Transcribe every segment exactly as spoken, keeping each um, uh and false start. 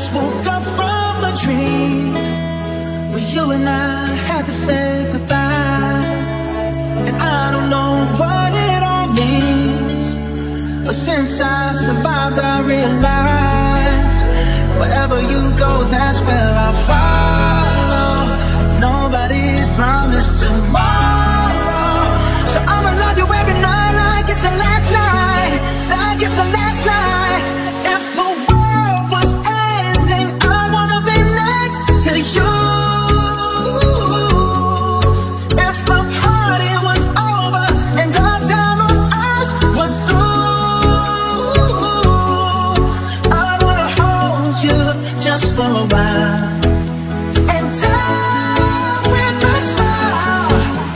just woke up from a dream where you and I had to say goodbye. And I don't know what it all means, but since I survived I realized wherever you go, that's where I'll follow. Nobody's promised tomorrow, so I'ma love you every night like it's the last night, like it's the last night. If the world was ending, I wanna be next to you. If the party was over and our time on earth was through, I wanna hold you just for a while and die with a smile.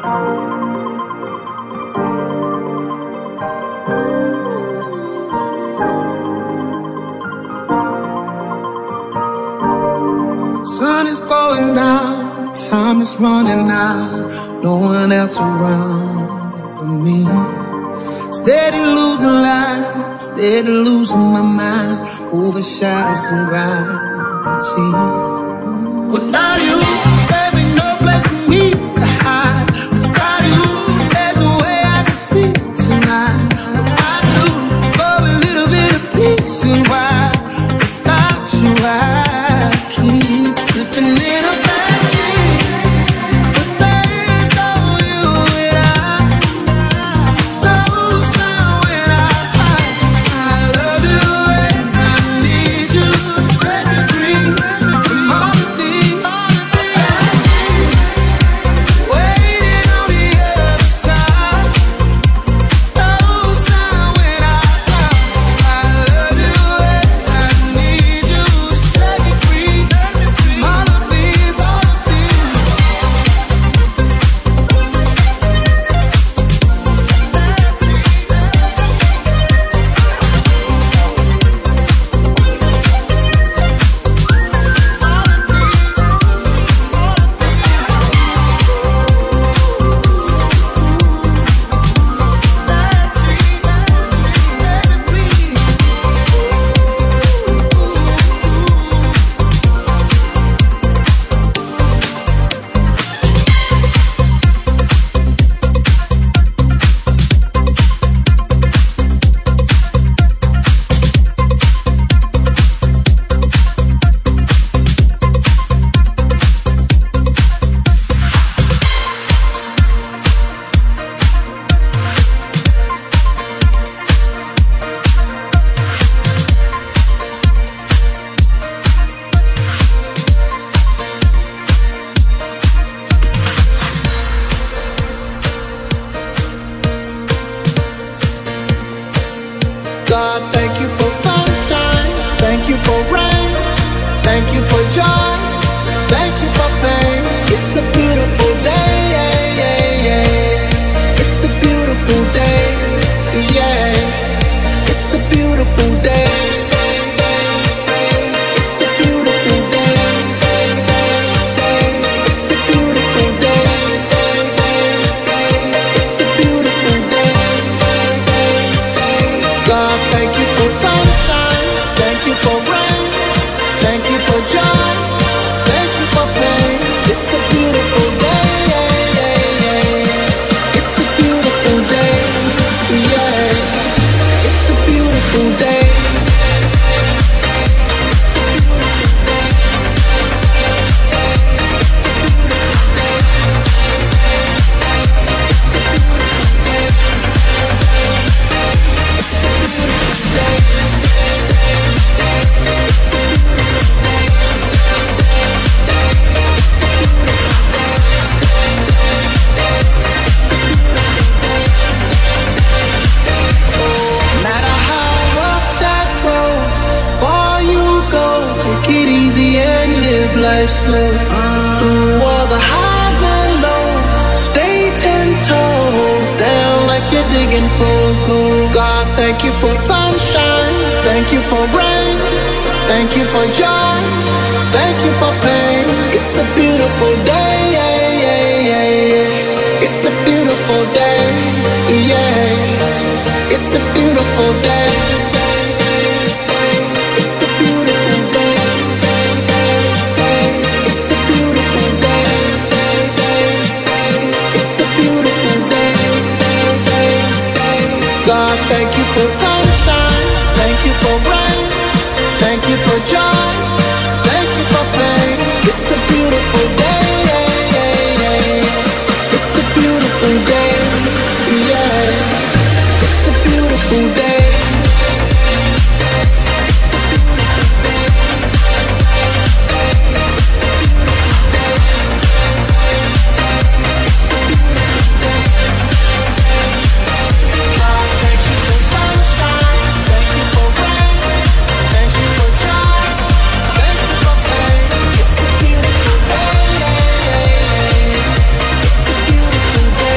Sun is going down, time is running out, no one else around but me. Steady losing light, steady losing my mind, over shadows and gravity. Without you, there ain't no place for me to hide. Without you, there's no way I can see tonight. I do for a little bit of peace and why without you I keep slipping in a bad dream. But there's no you and I, no sound when I cry. I love you and I need you to set me free from all the things waiting on the other side. No sound when I cry. I love you and I need you to set me free from all of these, all of these. God, thank you for sunshine, thank you for rain, thank you for joy, thank you for pain. It's a beautiful day, yeah, yeah, yeah. It's a beautiful day, yeah. It's a beautiful day. It's a beautiful day. It's a beautiful day. It's a beautiful day. God, thank you for sunshine, thank you for rain, thank you for joy, thank you for pain. It's a beautiful day, yeah, yeah, yeah. It's a beautiful day, yeah. It's a beautiful day. No matter how rough that road, far you go, take it easy and live life slow. Through all the highs and lows, stay ten toes down like you're digging for gold. God, thank you for sunshine, thank you for rain, thank you for joy, thank you for pain. It's a beautiful day, yeah, yeah, yeah, yeah. It's a beautiful day, yeah. It's a beautiful day. It's a beautiful day. It's a beautiful day. It's a beautiful day. God, thank you for sunshine, thank you for rain, thank you for joy, thank you for pain. It's a beautiful day, yeah, yeah, yeah. It's a beautiful day, yeah. It's a beautiful day. It's a beautiful day.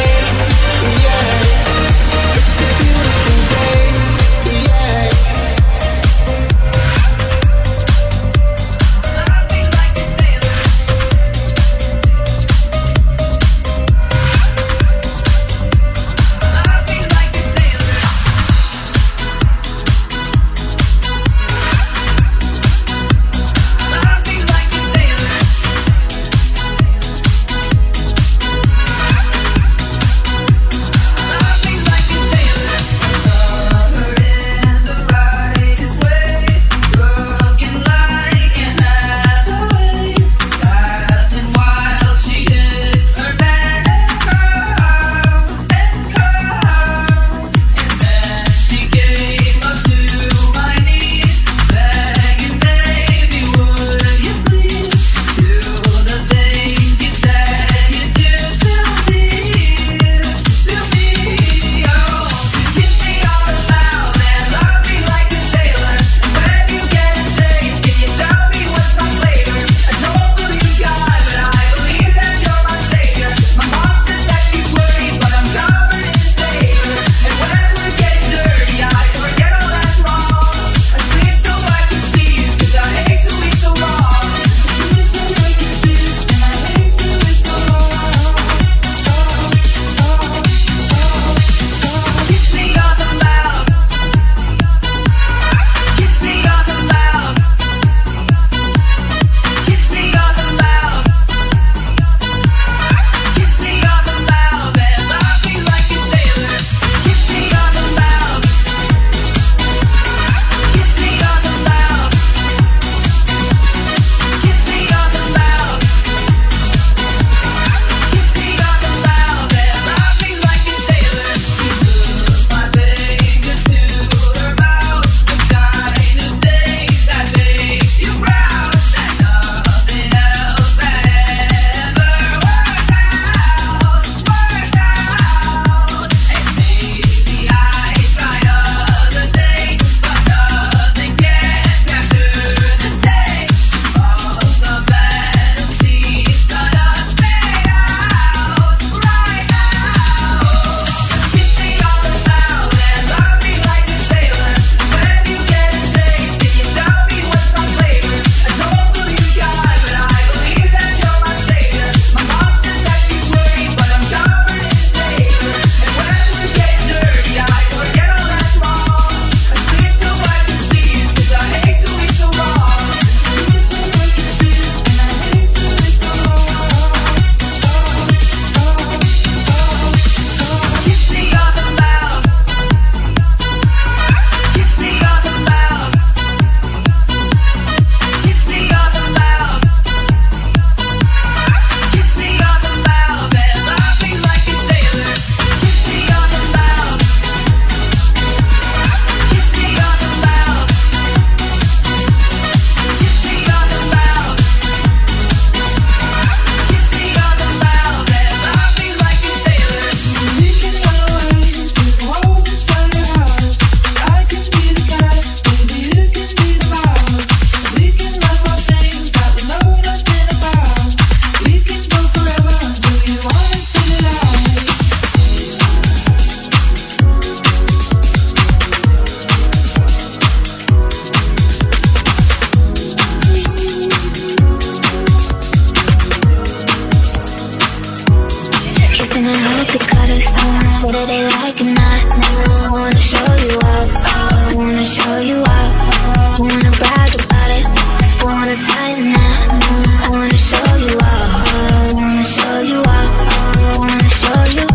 cutters, whether they like or not. I wanna show you up, I wanna show you up. I wanna brag about it, I wanna tie the knot. I wanna show you up, I wanna show you up. I wanna show you,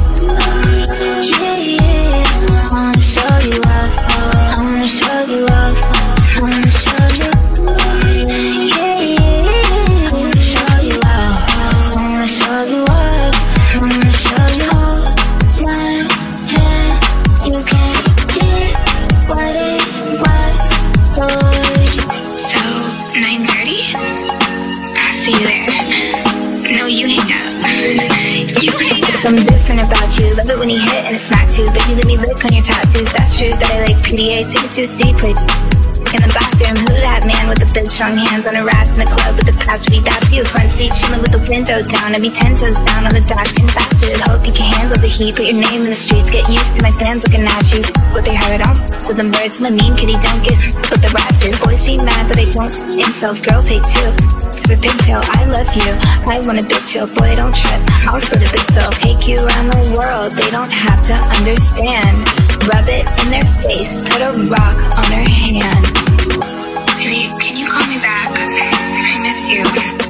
yeah, yeah. I wanna show you up, I wanna show you up. I wanna show you, yeah, yeah. I wanna show you up, I wanna show you up. I wanna show you hold my hand. You can't get what it was, boy. So, nine thirty? I'll see you there. No, you hang up. You hang up. Something different about you. Love it when you hit and it smack too. Baby, let me lick on your tattoos. That's true that I like P D A. Take it to a C, play in the bathroom. Who that man with the big strong hands on her ass in the club with the past beat? That's you. Front seat chilling with the window down. I be ten toes down on the dash, getting fast food. Hope you can handle the heat. Put your name in the streets. Get used to my fans looking at you. What they heard on with them birds. I'm a mean kitty, don't get with the rats here. Boys be mad that I don't. Incels, girls hate too. To the pigtail, I love you. I want a big chill, boy, don't trip. I'll split a big bill. Take you around the world. They don't have to understand. Rub it in their face. Put a rock on her hand. Baby, can you call me back? I miss you.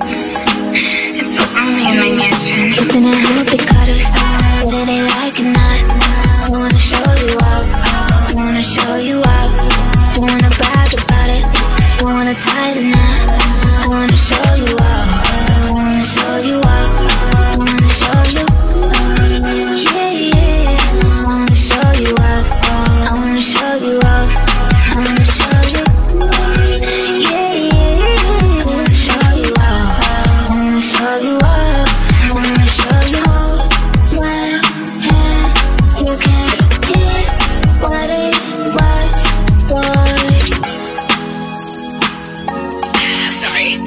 It's so lonely in my mansion. Kissing and hope it cutters, whether they like or not. I wanna show you up, I wanna show you up. I wanna brag about it, I wanna tie the knot. I wanna show you up, I wanna show you up. I wanna show you, yeah, yeah. I wanna show you up, I wanna show you up. I wanna show you, yeah, yeah. I wanna show you up, I wanna show you up. I wanna show you hold my hand. You can't get what it was, boy. Sorry.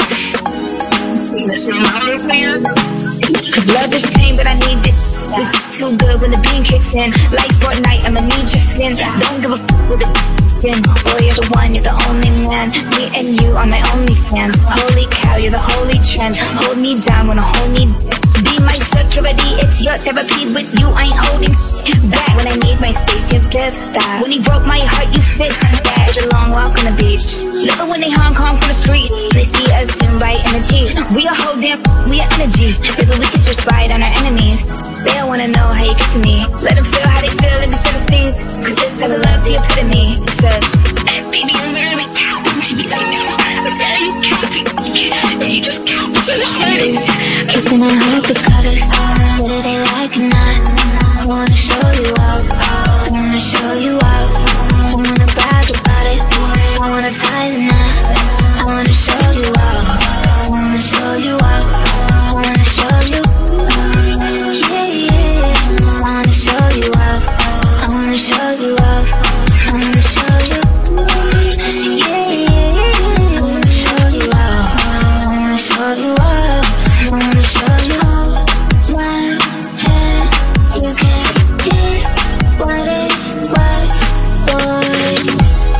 Cause love is pain, but I need it. It's too good when the beam kicks in. Like Fortnite, I'ma need your skin. Don't give a f with it skin. Boy, you're the one, you're the only man. Me and you are my only fans. Holy cow, you're the holy trend. Hold me down when I hold me. Be my security, it's your therapy. With you, I ain't holding back. When I need my space, you give that. When he broke my heart, you fixed that. It's a long walk on the beach. Love it when they Hong Kong from the street. They see us soon by energy. We a whole damn, we are energy. Maybe we could just ride on our enemies. They don't wanna know how you get to me. Let them feel how they feel, let me feel the stings. Cause this type of love's the epitome. It says, hey, baby, I'm literally counting to be right now. I'm very counting. And you just count so hard. Kissing and hope it cutters, whether they like or not. I wanna show you up, I wanna show you up. I wanna brag about it, I wanna tie the knot. I wanna show you up, I wanna show you up. I wanna show you, yeah, yeah. I wanna show you up, I wanna show you up. I wanna show you, yeah, yeah. I wanna show you up, I wanna show you up. I wanna show you my hand. You can't get what it was, boy.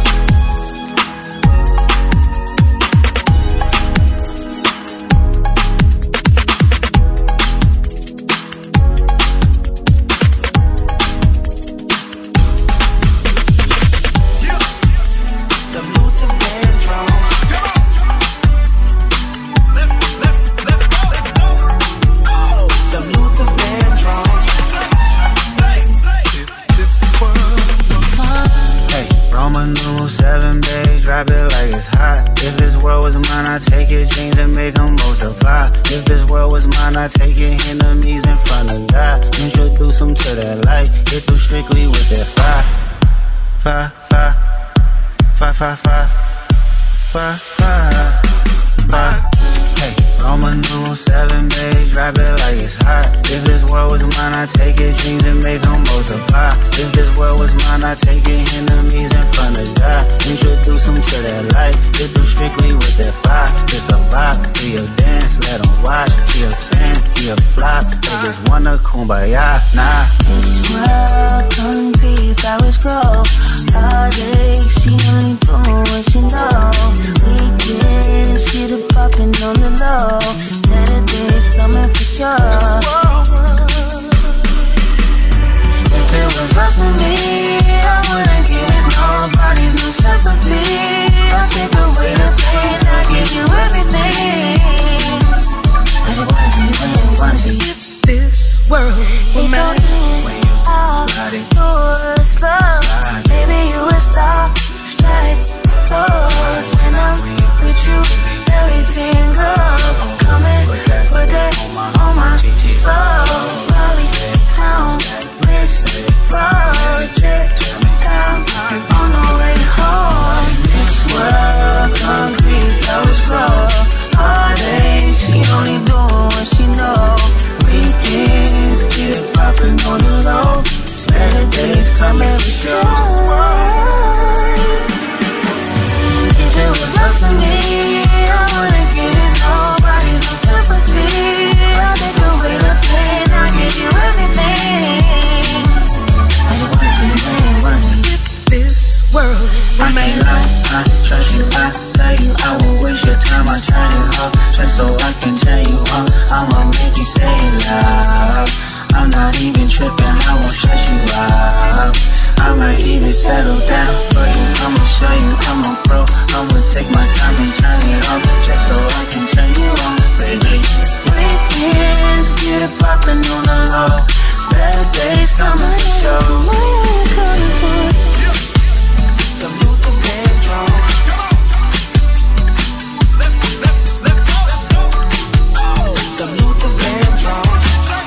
Drop it like it's hot. If this world was mine, I'd take your dreams and make them multiply. If this world was mine, I'd take your enemies in front of God. Introduce them to that light. Hit them strictly with that fire. Fire, fire, fire, fire, fire, fire, fire, fire. Hey, Roman numeral seven, babe, drop it like it's hot. If this world was mine, I'd take your dreams and make them multiply. If this world was mine, I'd take your enemies in front of God. Introduce them to that light, hit them strictly with that fire. It's a vibe, be a dance, let them watch. Be a fan, be a flop, they just wanna kumbaya, nah. This world don't be flowers grow. Heartache, she only doing what she know. Weekends, get it poppin' on the low. Better days coming for sure. up to me, I wouldn't give it nobody, no sympathy. I'll take away the pain, I'll give you everything. I just wanna see you, wanna see you. This world will matter when you body yours love. Maybe you will stop, slide, close, and I'm with you. Everything goes. Come and put that on my soul. Probably down this project. Down on the way home. This world, concrete flowers grow. Heartache, she only doing what she know. Weekends, get it poppin' on the low. Better days come every show. If it was up to me, I wouldn't give it nobody, no sympathy. I'll take away the pain, I'll give you everything. I just wanna see you win, wanna see you. This world, I can't lie, I trust you, I tell you I won't waste your time, I turn it off just so I can tell you how I'ma make you say love. I'm not even tripping, I won't stress you out. I might even settle down for you, I'ma show you I'm a pro. I'ma take my time and turn it off just so I can turn you on, baby. Weekends, get it poppin' on the low. Better days coming for sure. Coming for some Luther Vandross. Some Luther Vandross.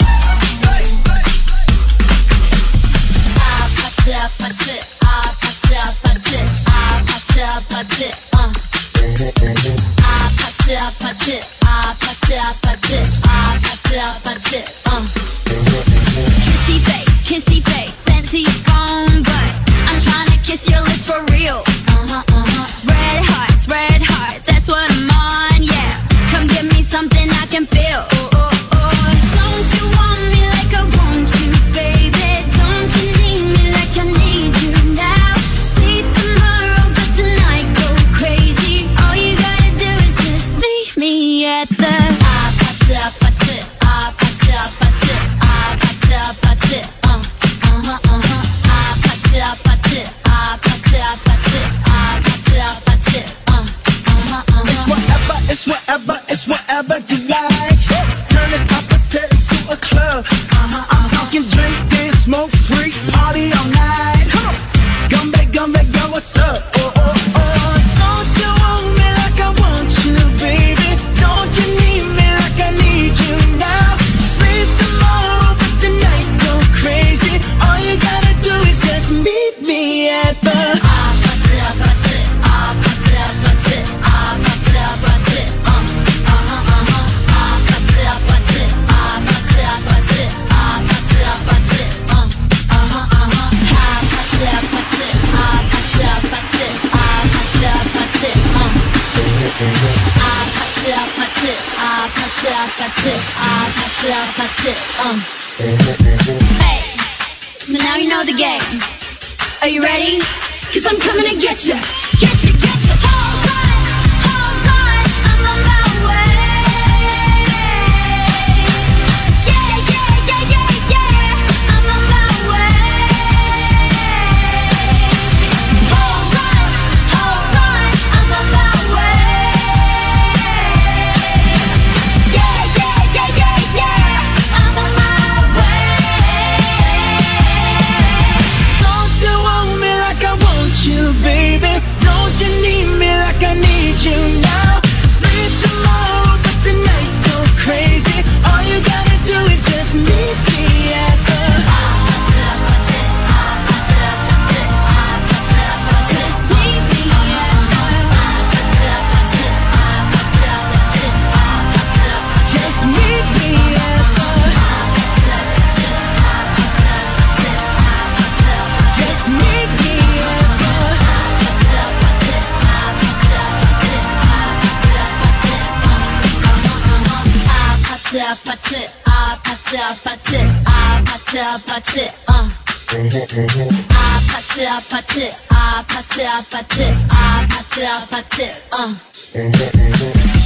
I popped it, popped it, I popped it, popped it, I popped it, popped it, uh. I popped it, popped it, I popped it, popped it, I popped it, popped it, uh. Kissy face, kissy face, sent to your phone, but I'm trying to kiss your lips for real. Uh-huh, uh-huh. Red hearts, red hearts, that's what I'm on, yeah. Come give me something I can feel. Oh, oh, oh. Don't you want me like I want you, baby? Don't you need me like I need you now? See tomorrow, but tonight go crazy. All you gotta do is just meet me at the I popped it, popped it, I popped it, popped it, I popped it, popped it, uh, uh-huh, uh-huh. I popped it, popped it, I popped it, popped it, I popped it, popped it, uh, uh-huh, uh-huh. It's whatever, it's whatever, it's whatever you like. Turn this opposite into a club. Uh-huh, I'm talking drink, dance, smoke, free, party all night. Come on, gumbe, gumbe, girl, what's up? Oh, oh, oh. Don't you want me like I want you, baby? Don't you need me like I need you now? Sleep tomorrow, but tonight go crazy. All you gotta do is just meet me at the I popped it, popped it, I popped it, popped it, I popped it, popped it, uh, uh-huh, uh-huh. I popped it, popped it, I popped it, popped it, I popped it, popped it, uh, uh-huh, uh-huh. I popped it, popped it, I popped it, popped it, I popped it, popped it, uh. I popped it, popped it, I popped it, popped it, I popped it, popped it, uh. Hey, so now you know the game. Are you ready? Cause I'm coming to get you. Get you, get you. Hold on, hold on, I'm on my way. Yeah, yeah, yeah, yeah, yeah, I'm on my way. Hold on, hold on, I'm on my way. Yeah, yeah, yeah, yeah, yeah, I'm on my way. Don't you want me like I want you, baby? Don't you need me like I need you now? Sleep tomorrow, but tonight go crazy. All you gotta do is just meet me at the Just meet me at Just meet me at the Just meet me at the I popped it, I popped it, popped it, I popped it, popped it, uh. I popped it, popped it, I popped it, popped it, I popped it, popped it, uh.